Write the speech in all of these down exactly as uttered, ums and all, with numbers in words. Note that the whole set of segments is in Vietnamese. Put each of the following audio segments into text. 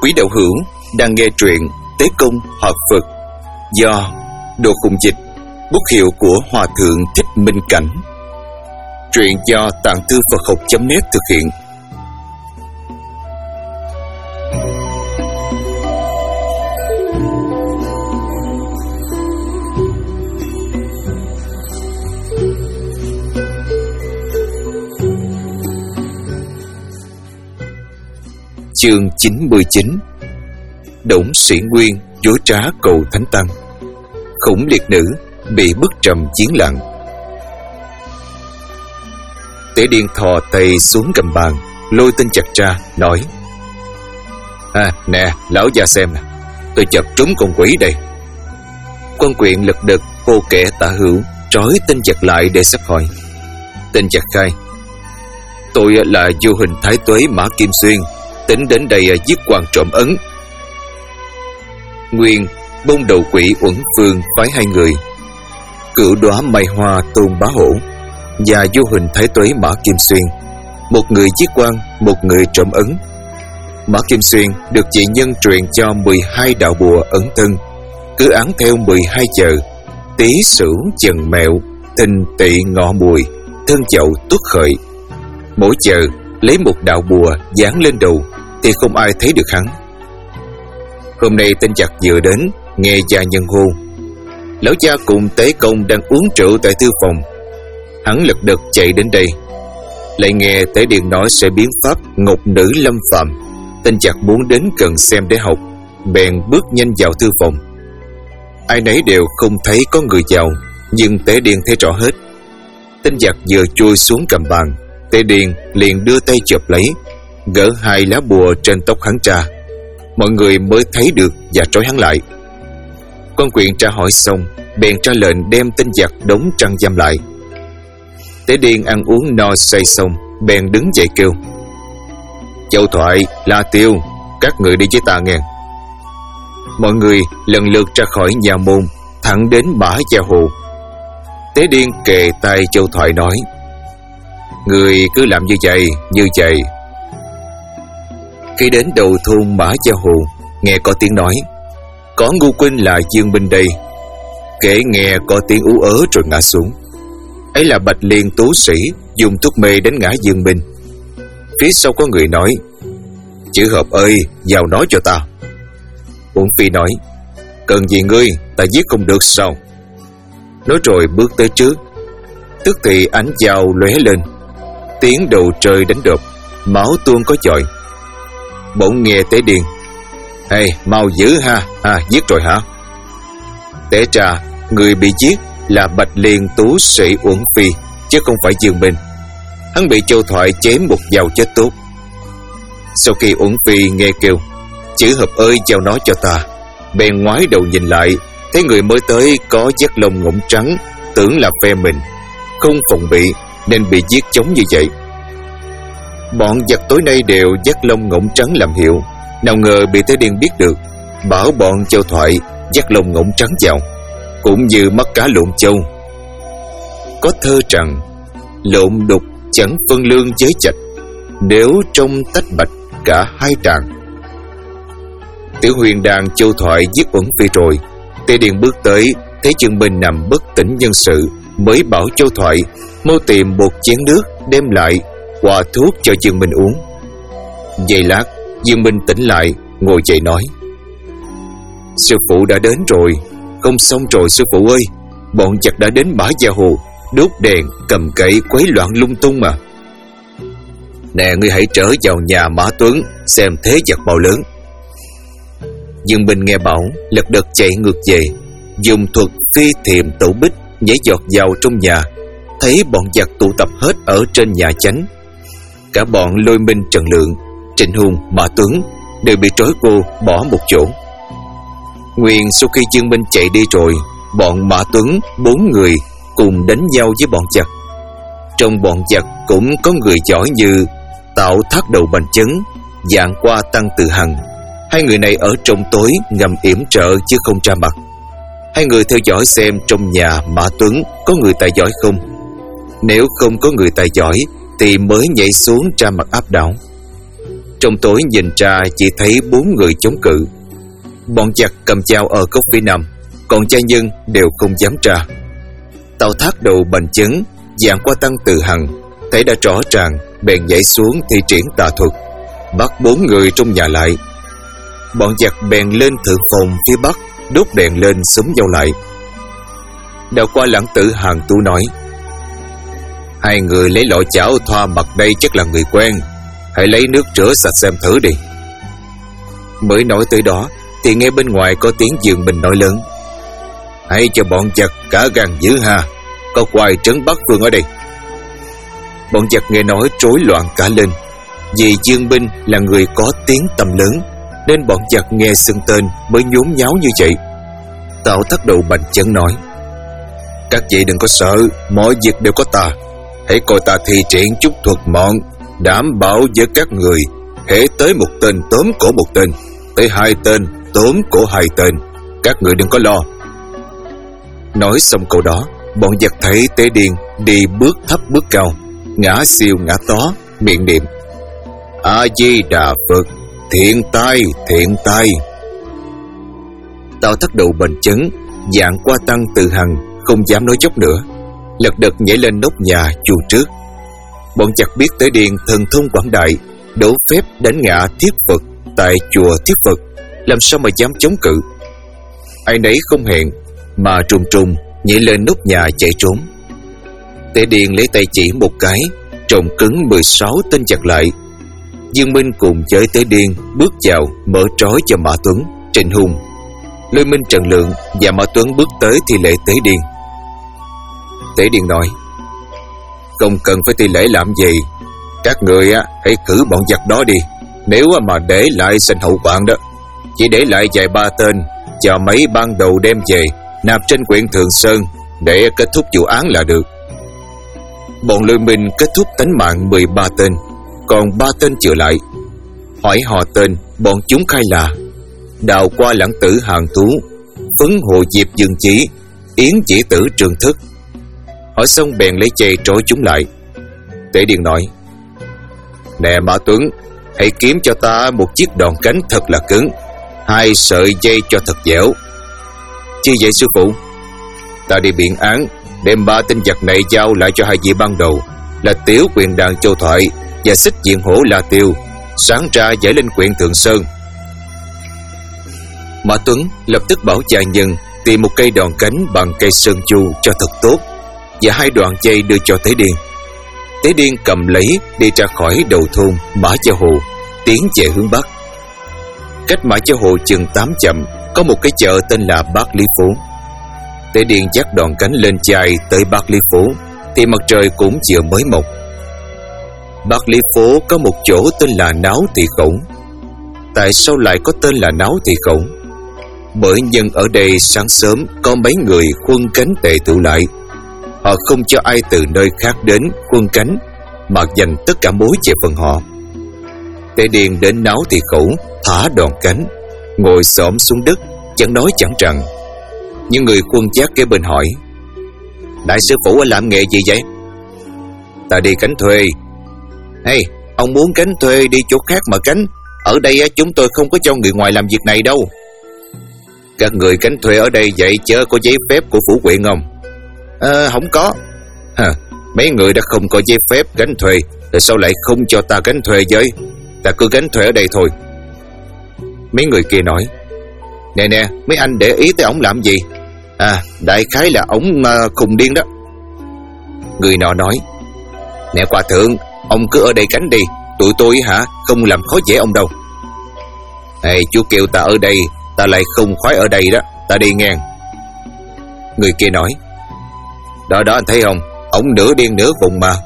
Quý đạo hữu đang nghe truyện Tế Công Hòa Phật do Đồ Khùng Dịch, bút hiệu của Hòa Thượng Thích Minh Cảnh. Truyện do Tạng Thư Phật Học chấm net thực hiện. Chương chín mươi chín. Đổng Sĩ Nguyên dối trá cầu Thánh Tăng. Khủng liệt nữ bị bức trầm chiến lặng. Tế Điền thò tay xuống cầm bàn, lôi tên chặt ra, nói: À nè, lão già xem nè, tôi chập trúng con quỷ đây. Quan Quyện lật đật hô kẻ tả hữu trói tên chặt lại để sắp hỏi. Tên chặt khai: Tôi là vô hình thái tuế Mã Kim Xuyên, tính đến đây giết quan trộm ấn. Nguyên bông đầu quỷ Uẩn Phương phái hai người, Cửu Đóa Mai Hoa Tôn Bá Hổ và vô hình thái tuế Mã Kim Xuyên, một người giết quan, một người trộm ấn. Mã Kim Xuyên được chị nhân truyền cho mười hai đạo bùa ấn thân, cứ án theo mười hai giờ: Tý Sửu Dần Mẹo, Thìn Tỵ Ngọ Mùi, Thân Dậu Tuất Khởi. Mỗi giờ lấy một đạo bùa dán lên đầu thì không ai thấy được hắn. Hôm nay tên giặc vừa đến, nghe gia nhân hô. Lão gia cùng Tế Công đang uống rượu tại thư phòng. Hắn lật đật chạy đến đây, lại nghe Tế Điền nói sẽ biến pháp ngọc nữ lâm phạm. Tên giặc muốn đến gần xem để học, bèn bước nhanh vào thư phòng. Ai nấy đều không thấy có người vào, nhưng Tế Điền thấy rõ hết. Tên giặc vừa chui xuống cầm bàn, Tế Điền liền đưa tay chộp lấy, gỡ hai lá bùa trên tóc hắn ra. Mọi người mới thấy được và trói hắn lại. Quan Quyện tra hỏi xong, bèn ra lệnh đem tên giặc đóng trăng giam lại. Tế Điền ăn uống no say xong, bèn đứng dậy kêu: Châu Thoại, La Tiêu, các người đi với ta nghe. Mọi người lần lượt ra khỏi nhà môn, thẳng đến Mã Gia Hồ. Tế Điền kề tai Châu Thoại nói: Người cứ làm như vậy, như vậy. Khi đến đầu thôn Mã Gia Hồ, nghe có tiếng nói: Có ngu huynh là Dương Minh đây. Kể nghe có tiếng ú ớ rồi ngã xuống. Ấy là Bạch Liên tú sĩ dùng thuốc mê đánh ngã Dương Minh. Phía sau có người nói: Chữ Hợp ơi, vào nói cho ta. Uẩn Phi nói: Cần gì ngươi, ta giết không được sao? Nói rồi bước tới trước. Tức thì ánh dao lóe lên, tiếng đầu trời đánh đập, máu tuôn có chọi. Bỗng nghe Tế Điền: Hey, mau giữ ha, à giết rồi hả? Té ra người bị giết là Bạch Liên tú sĩ Uẩn Phi, chứ không phải Dương Minh. Hắn bị Châu Thoại chém một dao chết tốt. Sau khi Uẩn Phi nghe kêu: Chữ Hợp ơi, giao nói cho ta, bèn ngoái đầu nhìn lại, thấy người mới tới có dắt lông ngỗng trắng, tưởng là phe mình, không phòng bị nên bị giết chống như vậy. Bọn giặc tối nay đều dắt lông ngỗng trắng làm hiệu, nào ngờ bị Tế Điền biết được, bảo bọn Châu Thoại dắt lông ngỗng trắng vào, cũng như mắt cá lộn châu. Có thơ rằng: Lộn đục chẳng phân lương giới chạch, nếu trong tách bạch cả hai tràng. Tiểu Huyền đàn Châu Thoại giết Uẩn Phi rồi, Tế Điền bước tới thấy Dương Minh nằm bất tỉnh nhân sự, mới bảo Châu Thoại mau tìm một chén nước đem lại, hòa thuốc cho Dương Minh uống. Giây lát, Dương Minh tỉnh lại, ngồi dậy nói: Sư phụ đã đến rồi. Không xong rồi sư phụ ơi, bọn giặc đã đến Mã Gia Hồ, đốt đèn, cầm cậy, quấy loạn lung tung mà. Nè, ngươi hãy trở vào nhà Mã Tuấn xem thế giặc bao lớn. Dương Minh nghe bảo, lật đật chạy ngược về, dùng thuật phi thiềm tẩu bích nhảy giọt vào trong nhà, thấy bọn giặc tụ tập hết ở trên nhà chánh. Cả bọn Lôi Minh, Trần Lượng, Trịnh Hùng, Mã Tuấn đều bị trói cô bỏ một chỗ. Nguyên sau khi Dương Minh chạy đi rồi, bọn Mã Tuấn bốn người cùng đánh nhau với bọn giặc. Trong bọn giặc cũng có người giỏi như Tạo Thác Đầu Bành Chấn, Dạng Qua Tăng Từ Hằng. Hai người này ở trong tối ngầm yểm trợ chứ không ra mặt. Hai người theo dõi xem trong nhà Mã Tuấn có người tài giỏi không. Nếu không có người tài giỏi thì mới nhảy xuống ra mặt áp đảo. Trong tối nhìn ra chỉ thấy bốn người chống cự. Bọn giặc cầm dao ở góc phía nam, còn gia nhân đều không dám ra. Tào Thác đầu bành chấn, Dạng Qua Tăng Từ Hằng thấy đã rõ ràng, bèn nhảy xuống thi triển tà thuật, bắt bốn người trong nhà lại. Bọn giặc bèn lên thượng phòng phía bắc, đốt đèn lên xúm nhau lại. Đào Qua Lãng Tử Hàn Tú nói: hai người lấy lọ chảo thoa mặt đây chắc là người quen, hãy lấy nước rửa sạch xem thử đi. Mới nói tới đó thì nghe bên ngoài có tiếng Dương Bình nói lớn: hãy cho bọn giặc cả gan dữ ha, có quài trấn Bắc Vương ở đây. Bọn giặc nghe nói rối loạn cả lên. Vì Dương Binh là người có tiếng tầm lớn, nên bọn giặc nghe xưng tên mới nhốn nháo như vậy. Tào Thác đầu bành chấn nói: các vị đừng có sợ, mọi việc đều có ta. Hãy coi ta thi triển chút thuật mọn, đảm bảo với các người, hễ tới một tên tóm cổ một tên, tới hai tên tóm cổ hai tên, các người đừng có lo. Nói xong câu đó, bọn giặc thấy Tế Điền đi bước thấp bước cao, ngã siêu ngã tó, miệng niệm: A Di Đà Phật, thiện tai, thiện tai. Tào Thác đầu bành chấn, Dạng Qua Tăng Từ Hằng không dám nói dốc nữa, lật đật nhảy lên nóc nhà chu trước. Bọn giặc biết Tế Điền thần thông quảng đại, đổ phép đánh ngã Thiết Phật tại chùa Thiết Phật, làm sao mà dám chống cự. Ai nấy không hẹn mà trùng trùng nhảy lên nóc nhà chạy trốn. Tế Điền lấy tay chỉ một cái, trộn cứng mười sáu tên giặc lại. Dương Minh cùng với Tế Điền bước vào mở trói cho Mã Tuấn, Trịnh Hùng, Lôi Minh, Trần Lượng và Mã Tuấn bước tới thi lễ Tế Điền. Tế Điền nói: không cần phải thi lễ làm gì, các người á hãy cử bọn giặc đó đi. Nếu mà để lại sinh hậu hoạn đó, chỉ để lại vài ba tên cho mấy ban đầu đem về nạp trên huyện Thường Sơn để kết thúc vụ án là được. Bọn Lôi Minh kết thúc tánh mạng mười ba tên, còn ba tên chừa lại. Hỏi họ tên, bọn chúng khai là Đào Qua Lãng Tử Hàn Tú, Phấn Hồ Diệp Dương Chí, Yến Chỉ Tử Trường Thức. Hỏi xong bèn lấy dây trói chúng lại. Tế Điền nói: nè Mã Tuấn, hãy kiếm cho ta một chiếc đòn cánh thật là cứng, hai sợi dây cho thật dẻo. Chứ vậy sư phụ? Ta đi biện án, đem ba tên giặc này giao lại cho hai vị ban đầu là Tiểu Quyền Đàn Châu Thoại và Xích Diện Hổ La Tiêu, sáng ra giải lên huyện Thượng Sơn. Mã Tuấn lập tức bảo gia nhân tìm một cây đòn cánh bằng cây sơn chu cho thật tốt, và hai đoạn dây đưa cho Tế Điền. Tế Điền cầm lấy đi ra khỏi đầu thôn Mã Cha Hồ, tiến về hướng bắc. Cách Mã Cha Hồ chừng tám dặm có một cái chợ tên là Bát Lý Phố. Tế Điền dắt đòn cánh lên chài tới Bát Lý Phố thì mặt trời cũng vừa mới mọc. Bát Lý Phố có một chỗ tên là Náo Thị Khổng. Tại sao lại có tên là Náo Thị Khổng? Bởi nhân ở đây sáng sớm có mấy người khuân cánh tề tụ lại. Họ không cho ai từ nơi khác đến khuân cánh, mà dành tất cả mối về phần họ. Tế Điền đến Náo Thị Khẩu, thả đòn cánh, ngồi xổm xuống đất, chẳng nói chẳng rằng. Những người khuân giác kế bên hỏi: đại sư phụ làm nghề gì vậy? Ta đi cánh thuê. Hey, ông muốn cánh thuê đi chỗ khác mà cánh, ở đây chúng tôi không có cho người ngoài làm việc này đâu. Các người cánh thuê ở đây vậy chớ có giấy phép của phủ huyện không? À, không có. Hả, mấy người đã không có giấy phép gánh thuê, tại sao lại không cho ta gánh thuê với? Ta cứ gánh thuê ở đây thôi. Mấy người kia nói: nè nè, mấy anh để ý tới ổng làm gì? À, đại khái là ổng uh, khùng điên đó. Người nọ nói: nè hòa thượng, ông cứ ở đây gánh đi, tụi tôi hả không làm khó dễ ông đâu. Ê, chú kêu ta ở đây, ta lại không khoái ở đây đó, ta đi ngang. Người kia nói: đó đó anh thấy không, ổng nửa điên nửa vùng mà.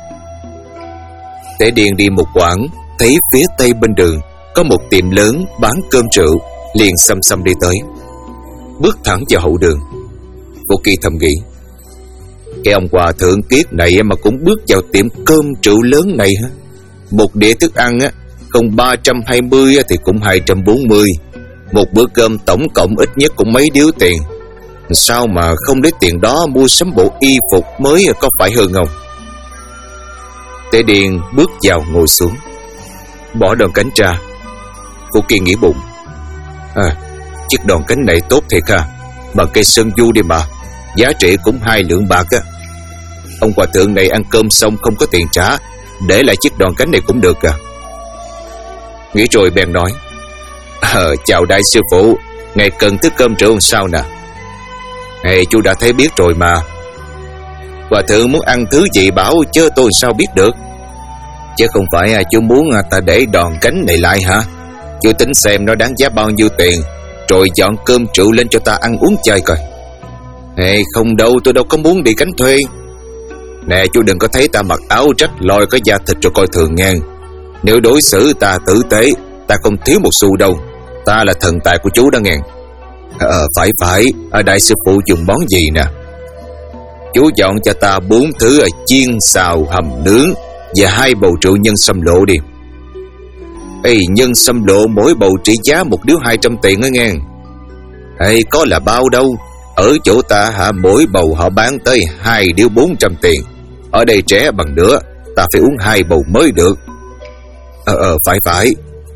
Tế Điền đi một quãng, thấy phía tây bên đường có một tiệm lớn bán cơm rượu, liền xăm xăm đi tới, bước thẳng vào hậu đường. Cô Kỳ thầm nghĩ: cái ông hòa thượng kiết này mà cũng bước vào tiệm cơm rượu lớn này hả? Một đĩa thức ăn á, không ba trăm hai mươi thì cũng hai trăm bốn mươi. Một bữa cơm tổng cộng ít nhất cũng mấy điếu tiền. Sao mà không lấy tiền đó mua sắm bộ y phục mới có phải hơn không? Tế Điền bước vào ngồi xuống. bỏ đòn cánh ra. Phú Kỳ nghĩ bụng, à, chiếc đòn cánh này tốt thiệt ha, bằng cây sơn du đi mà, giá trị cũng hai lượng bạc á. Ông hòa thượng này ăn cơm xong không có tiền trả, để lại chiếc đòn cánh này cũng được à. Nghĩ rồi bèn nói, ờ, chào đại sư phụ, ngài cần thức cơm rượu sao nè? Hey, chú đã thấy biết rồi mà. Hòa thượng muốn ăn thứ gì bảo chứ tôi sao biết được. Chứ không phải à, chú muốn à, ta để đòn cánh này lại hả? Chú tính xem nó đáng giá bao nhiêu tiền, rồi dọn cơm rượu lên cho ta ăn uống chơi coi. Hey, không đâu, tôi đâu có muốn đi cánh thuê. Nè, chú đừng có thấy ta mặc áo rách loi có da thịt rồi coi thường ngang. Nếu đối xử ta tử tế, ta không thiếu một xu đâu. Ta là thần tài của chú đó nghe. Ờ, phải phải, ở đại sư phụ dùng món gì nè? Chú dọn cho ta bốn thứ ở chiên, xào, hầm, nướng và hai bầu rượu nhân sâm lộ đi. Ê, nhân sâm lộ mỗi bầu trị giá một điếu hai trăm tiền đó nghe. Ê, có là bao đâu. Ở chỗ ta hả, mỗi bầu họ bán tới hai điếu bốn trăm tiền. Ở đây trẻ bằng nữa, ta phải uống hai bầu mới được. Ờ, ờ, phải phải.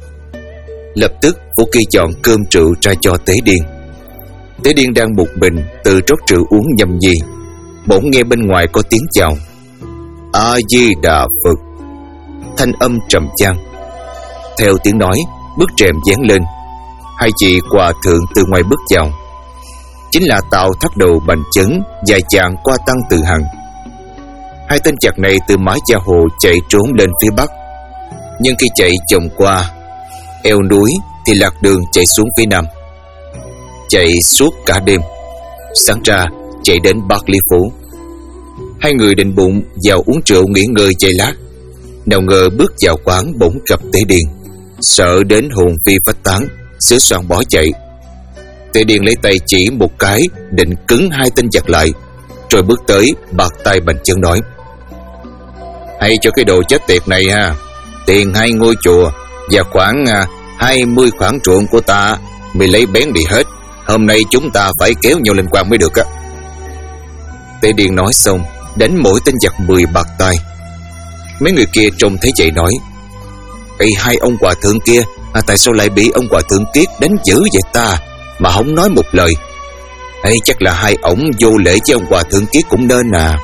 Lập tức Phú Kỳ chọn cơm rượu ra cho Tế Điên. Tế Điên đang một mình tự rót rượu uống nhâm nhi. Bỗng nghe bên ngoài có tiếng chào. A Di Đà Phật. Thanh âm trầm chan. Theo tiếng nói, bức rèm dán lên. Hai chị hòa thượng từ ngoài bước vào. Chính là Tào Thác Đầu Bành Chấn và chàng Qua Tăng Từ Hằng. Hai tên chặt này từ Mã Gia Hồ chạy trốn lên phía bắc, nhưng khi chạy chồng qua eo núi thì lạc đường chạy xuống phía nam. Chạy suốt cả đêm, sáng ra chạy đến Bạc Lý Phủ. Hai người định bụng vào uống rượu nghỉ ngơi giây lát. Nào ngờ bước vào quán bỗng gặp Tế Điên. Sợ đến hồn phi phách tán, sửa soạn bỏ chạy. Tế Điên lấy tay chỉ một cái, định cứng hai tên giặc lại, rồi bước tới bạt tay Bành Chấn nói: Hay cho cái đồ chết tiệt này ha, tiền hai ngôi chùa và khoảng à, hai mươi khoản ruộng của ta mày lấy bén đi hết. Hôm nay chúng ta phải kéo nhau lên quan mới được á. Tế Điên nói xong đánh mỗi tên giặc mười bạt tay. Mấy người kia trông thấy vậy nói: Ê, hai ông hòa thượng kia à, tại sao lại bị ông hòa thượng Kiết đánh dữ vậy ta, mà không nói một lời? Ê, chắc là hai ổng vô lễ với ông hòa thượng Kiết cũng nên à.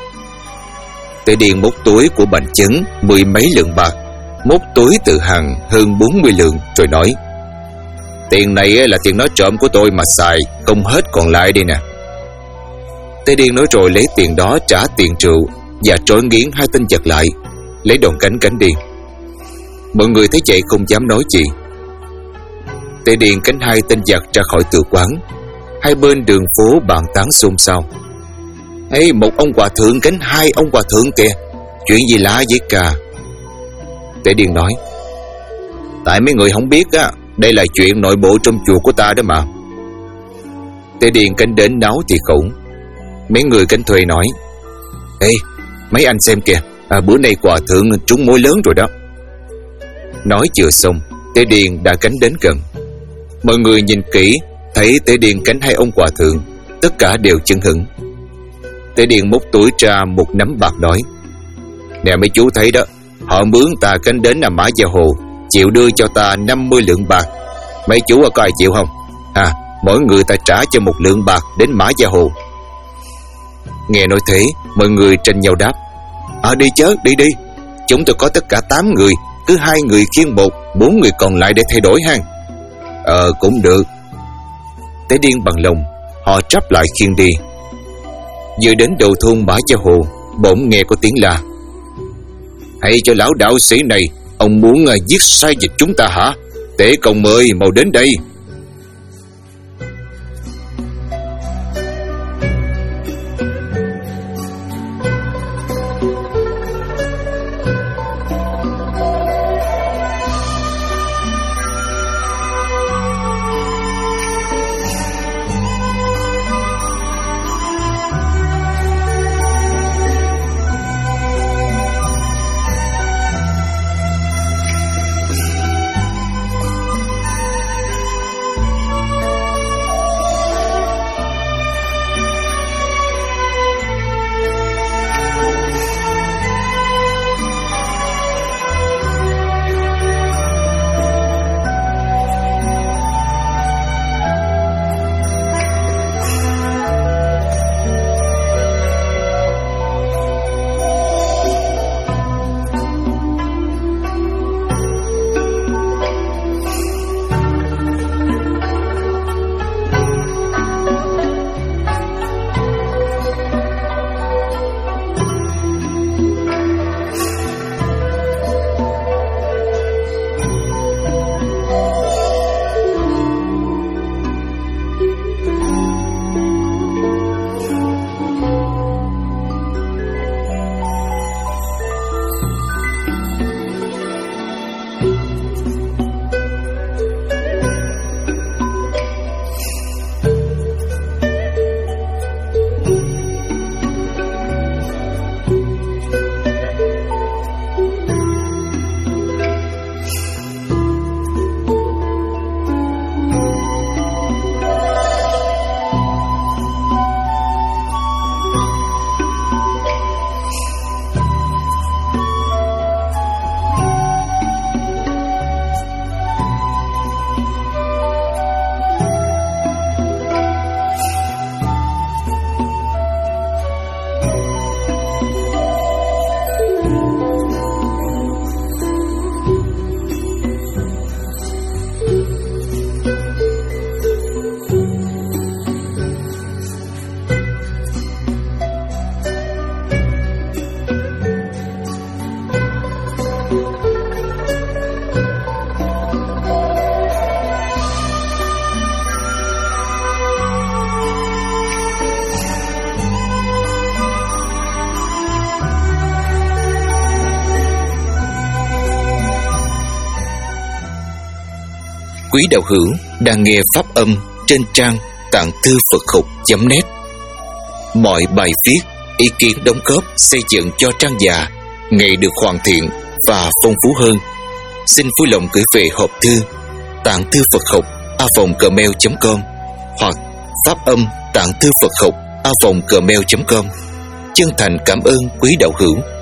Tế Điên móc túi của Bành Chấn mười mấy lượng bạc, móc túi Từ Hằng hơn bốn mươi lượng, rồi nói: Tiền này là tiền nói trộm của tôi mà xài, không hết còn lại đây nè. Tế Điên nói rồi lấy tiền đó trả tiền rượu và trói nghiến hai tên giặc lại, lấy đòn cánh cánh đi. Mọi người thấy vậy không dám nói gì. Tế Điên cánh hai tên giặc ra khỏi tử quán. Hai bên đường phố bàn tán xôn xao: Ê, một ông hòa thượng cánh hai ông hòa thượng kìa, chuyện gì lạ vậy cả? Tế Điên nói: Tại mấy người không biết á, đây là chuyện nội bộ trong chùa của ta đó mà. Tế Điên cánh đến náo thì khủng. Mấy người cánh thuê nói: Ê, mấy anh xem kìa, à, bữa nay hòa thượng trúng mối lớn rồi đó. Nói chưa xong, Tế Điên đã cánh đến gần. Mọi người nhìn kỹ, thấy Tế Điên cánh hai ông hòa thượng, tất cả đều chấn hững. Tế Điên móc túi ra một nắm bạc nói: Nè mấy chú thấy đó, họ mướn ta cánh đến là Mã Gia Hồ, chịu đưa cho ta năm mươi lượng bạc. Mấy chú có ai chịu không? À, mỗi người ta trả cho một lượng bạc đến Mã Gia Hồ. Nghe nói thế, mọi người tranh nhau đáp: À, đi chớ, đi đi. Chúng tôi có tất cả tám người, cứ hai người khiêng một, bốn người còn lại để thay đổi hang. Ờ, cũng được. Tế Điên bằng lòng, họ trắp lại khiêng đi. Vừa đến đầu thôn Mã Gia Hồ, bỗng nghe có tiếng la: Hãy cho lão đạo sĩ này, ông muốn uh, giết sai dịch chúng ta hả? Tế Công ơi, mau đến đây. quý đạo hữu đang nghe pháp âm trên trang tạng thư Phật học chấm net. Mọi bài viết, ý kiến đóng góp xây dựng cho trang già ngày được hoàn thiện và phong phú hơn. Xin vui lòng gửi về hộp thư tạng thư Phật học a vòng gmail chấm com hoặc pháp âm tạng thư Phật học a vòng gmail chấm com. Chân thành cảm ơn quý đạo hữu.